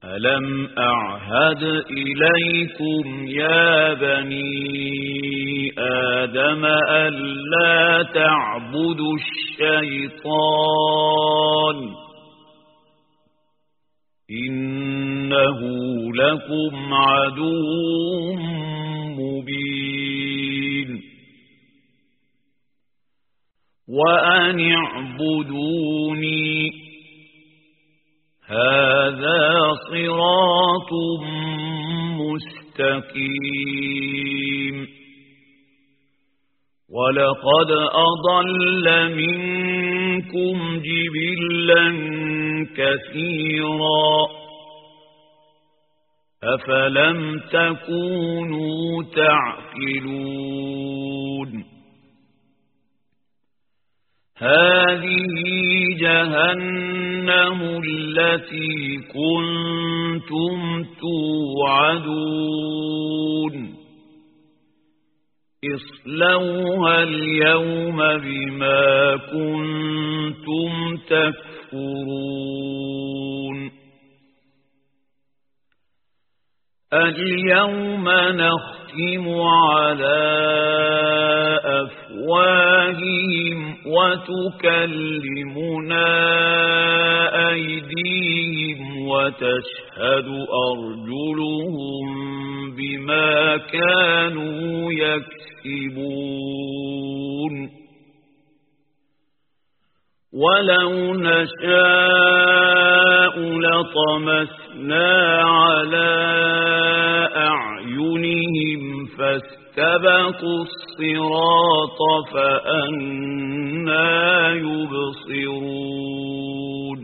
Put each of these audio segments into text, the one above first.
ألم أعهد إليكم يا بني آدم ألا تعبدوا الشيطان إنه لكم عدو مبين وأن اعبدوني هذا صراط مستقيم ولقد أضل منكم جبلا كثيرا أفلم تكونوا تعقلون هذه جهنم التي كنتم توعدون اصلوها اليوم بما كنتم تكفرون اليوم نختم على أفواههم وتكلمنا أيديهم وتشهد أرجلهم بما كانوا يكسبون ولو نشاء لطمسنا على أعينهم فاستبقوا الصراط فأنى يبصرون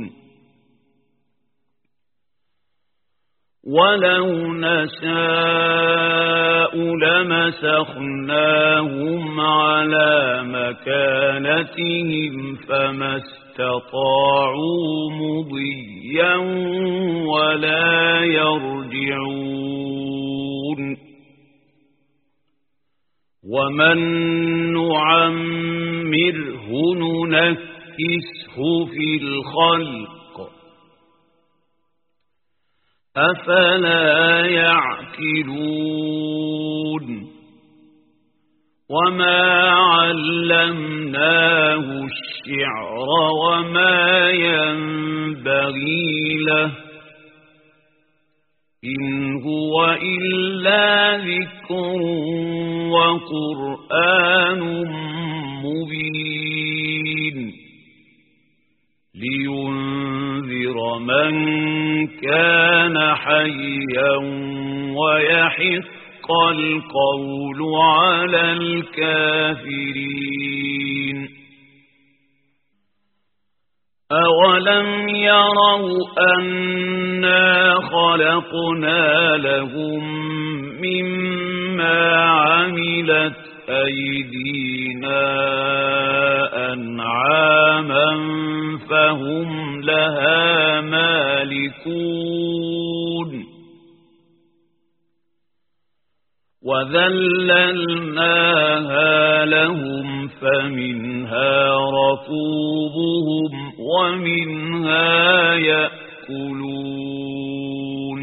ولو نشاء لمسخناهم على مكانتهم فما استطاعوا مضيا ولا يرجعون ومن نعمره ننكسه في الخلق أفلا يعقلون وما علمناه الشعر وما ينبغي له إن هو إلا ذكر وقرآن مبين لينذر من كان حيا ويحق القول على الكافرين أولم يروا أنا خلقنا لهم مما عملت أيدينا أنعاما فهم لها مالكون وذللناها لهم فمنها ركوبهم ومنها يأكلون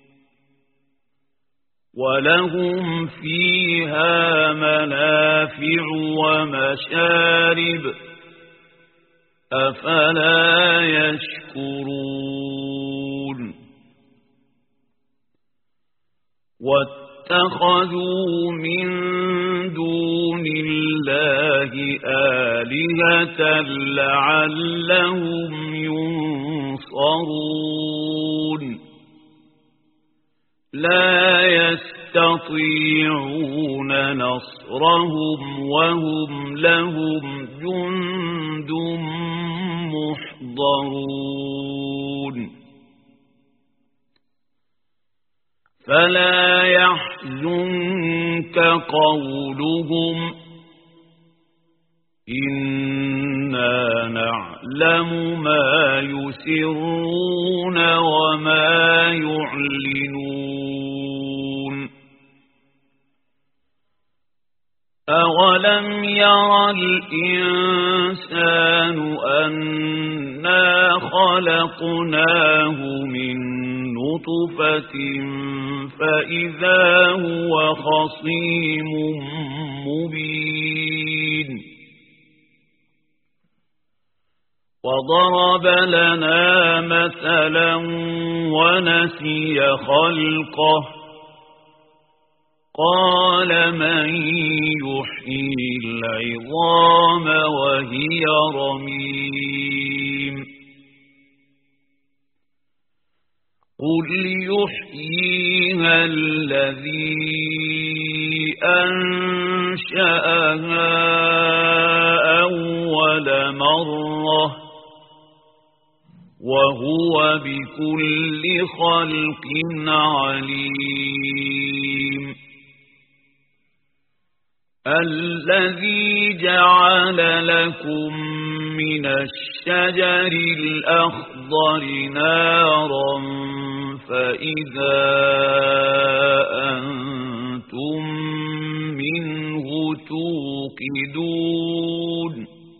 ولهم فيها منافع ومشارب أفلا يشكرون واتخذوا من دون الله آلهة لعلهم ينصرون لا يستطيعون نصرهم وهم لهم جند محضرون فلا يحزنك قولهم إنا نعلم ما يسرون وما يعلنون أولم ير الإنسان أنا خلقناه من نطفة نطفة فإذا هو خصيم مبين وضرب لنا مثلا ونسي خلقه قال من يحيي العظام وهي رميم قل يحييها الذي أنشأها أول مرة وهو بكل خلق عليم الذي جعل لكم من الشجر الأخضر نارا فإذا أنتم منه توقدون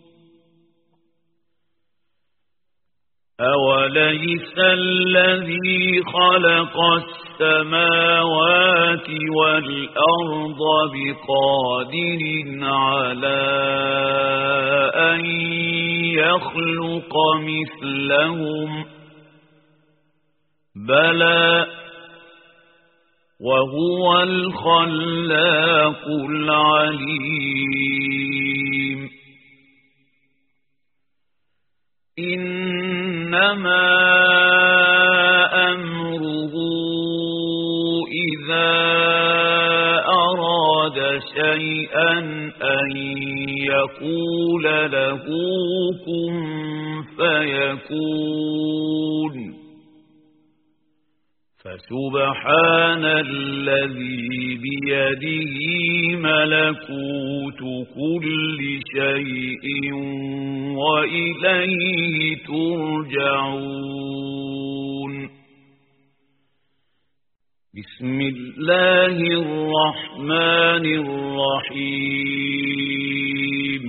أوليس الذي خلق السماوات والأرض بقادر على أن يخلق مثلهم بلى وهو الخلاق العليم إنما أمره إذا أراد شيئا أن يقول له كن فيكون فسبحان الذي بيده ملكوت كل شيء وإليه ترجعون بسم الله الرحمن الرحيم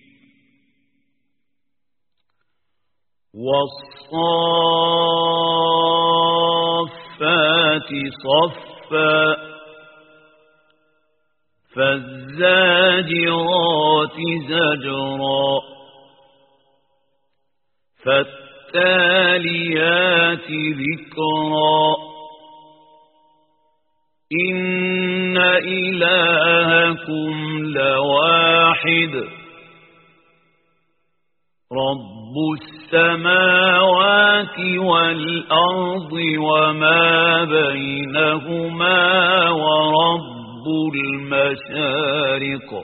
والصافات صفا فالزاجرات زجرا فالتاليات ذكرا إن إلهكم لواحد رب السماوات والأرض وما بينهما ورب المشارق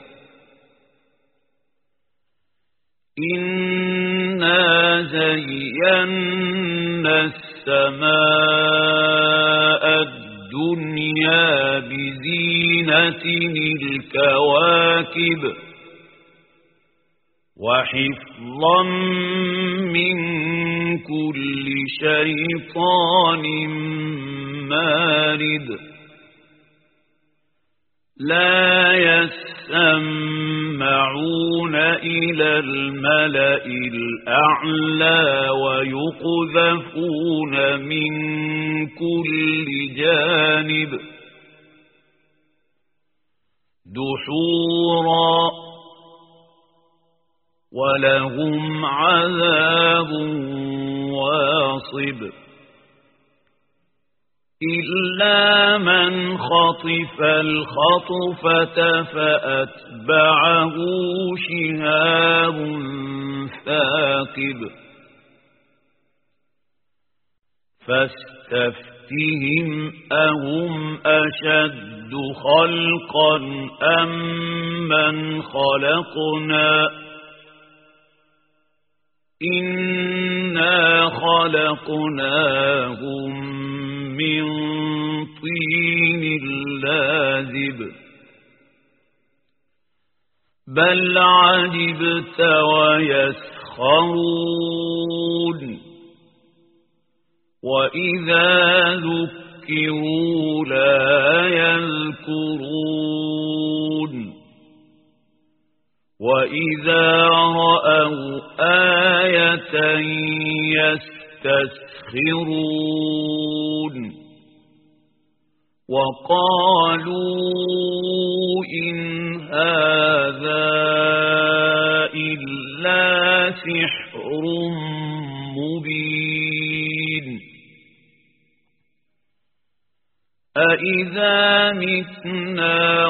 إنا زينا السماء الدنيا بزينة الكواكب وحفظا من كل شيطان مارد لا يسمعون إلى الملأ الأعلى ويقذفون من كل جانب دحورا ولهم عذاب واصب إلا من خطف الخطفة فأتبعه شهاب ثاقب فاستفتهم أهم أشد خلقا أم من خلقنا إنا خلقناهم من طين لازب بل عجبت ويسخرون وإذا ذكروا لا يذكرون وإذا رأوا آية يستسخرون وقالوا إن هذا إلا سحر مبين أإذا متنا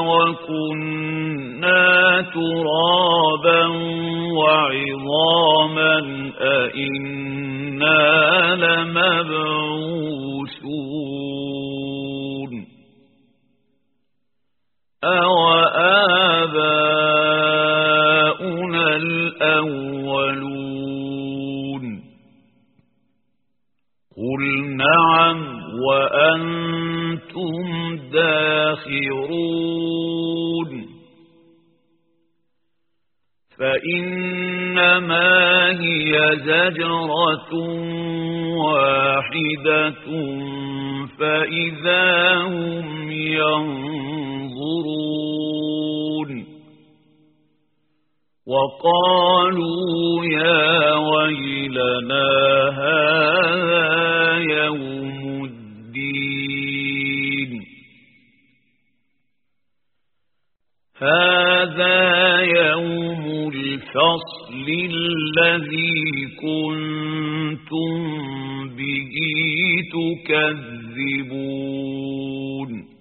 وكنا ترابا وعظاما أإنا لمبعوثون أوآباؤنا الأولون قل نعم وأنتم داخرون فإنما هي زجرة واحدة فإذا هم ينظرون وقالوا يا ويلنا هذا يوم الدين هذا يوم الفصل الذي كنتم به تكذبون